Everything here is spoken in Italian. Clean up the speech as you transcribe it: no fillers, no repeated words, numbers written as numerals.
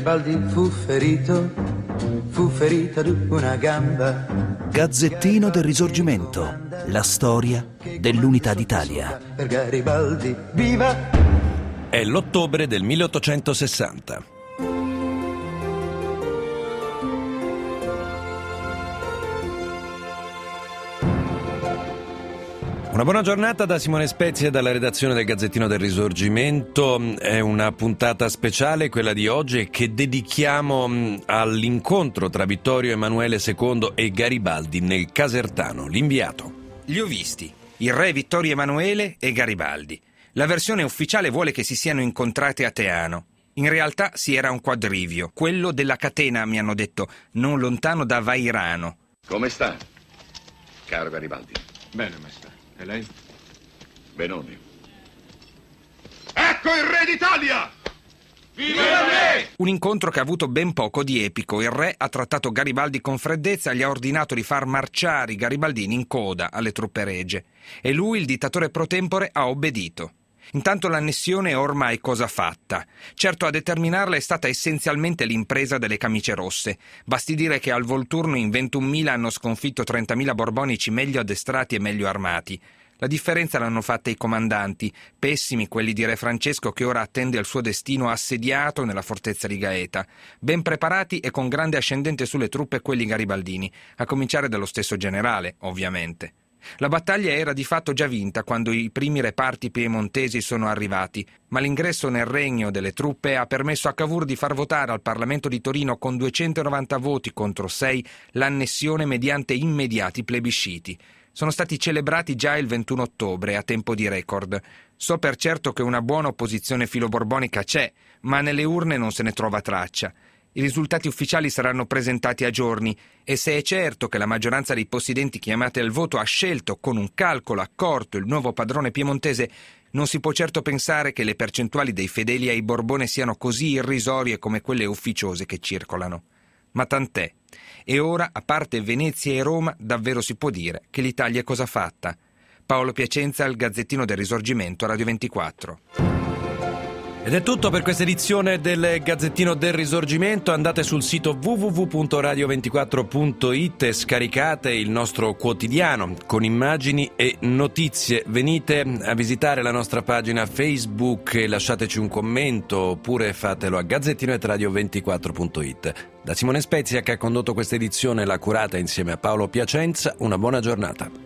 Garibaldi fu ferito ad una gamba. Gazzettino del Risorgimento, la storia dell'Unità d'Italia. Per Garibaldi, viva! È l'ottobre del 1860. Una buona giornata da Simone Spezia e dalla redazione del Gazzettino del Risorgimento. È una puntata speciale quella di oggi che dedichiamo all'incontro tra Vittorio Emanuele II e Garibaldi nel Casertano. L'inviato. Li ho visti, il re Vittorio Emanuele e Garibaldi. La versione ufficiale vuole che si siano incontrati a Teano. In realtà si era un quadrivio, quello della catena, mi hanno detto, non lontano da Vairano. Come sta, caro Garibaldi? Bene, maestà. E lei? Benone. Ecco il re d'Italia! Viva il re! Un incontro che ha avuto ben poco di epico. Il re ha trattato Garibaldi con freddezza e gli ha ordinato di far marciare i garibaldini in coda alle truppe regie. E lui, il dittatore pro tempore, ha obbedito. Intanto l'annessione è ormai cosa fatta. Certo, a determinarla è stata essenzialmente l'impresa delle camicie rosse. Basti dire che al Volturno in 21.000 hanno sconfitto 30.000 borbonici meglio addestrati e meglio armati. La differenza l'hanno fatta i comandanti, pessimi quelli di re Francesco che ora attende il suo destino assediato nella fortezza di Gaeta, ben preparati e con grande ascendente sulle truppe quelli garibaldini, a cominciare dallo stesso generale, ovviamente. La battaglia era di fatto già vinta quando i primi reparti piemontesi sono arrivati, ma l'ingresso nel regno delle truppe ha permesso a Cavour di far votare al Parlamento di Torino con 290 voti contro 6 l'annessione mediante immediati plebisciti. Sono stati celebrati già il 21 ottobre, a tempo di record. So per certo che una buona opposizione filoborbonica c'è, ma nelle urne non se ne trova traccia. I risultati ufficiali saranno presentati a giorni e se è certo che la maggioranza dei possidenti chiamati al voto ha scelto con un calcolo accorto il nuovo padrone piemontese, non si può certo pensare che le percentuali dei fedeli ai Borbone siano così irrisorie come quelle ufficiose che circolano. Ma tant'è. E ora, a parte Venezia e Roma, davvero si può dire che l'Italia è cosa fatta. Paolo Piacenza, il Gazzettino del Risorgimento, Radio 24. Ed è tutto per questa edizione del Gazzettino del Risorgimento. Andate sul sito www.radio24.it e scaricate il nostro quotidiano con immagini e notizie. Venite a visitare la nostra pagina Facebook e lasciateci un commento oppure fatelo a gazzettino@radio24.it. Da Simone Spezia, che ha condotto questa edizione, l'ha curata insieme a Paolo Piacenza. Una buona giornata.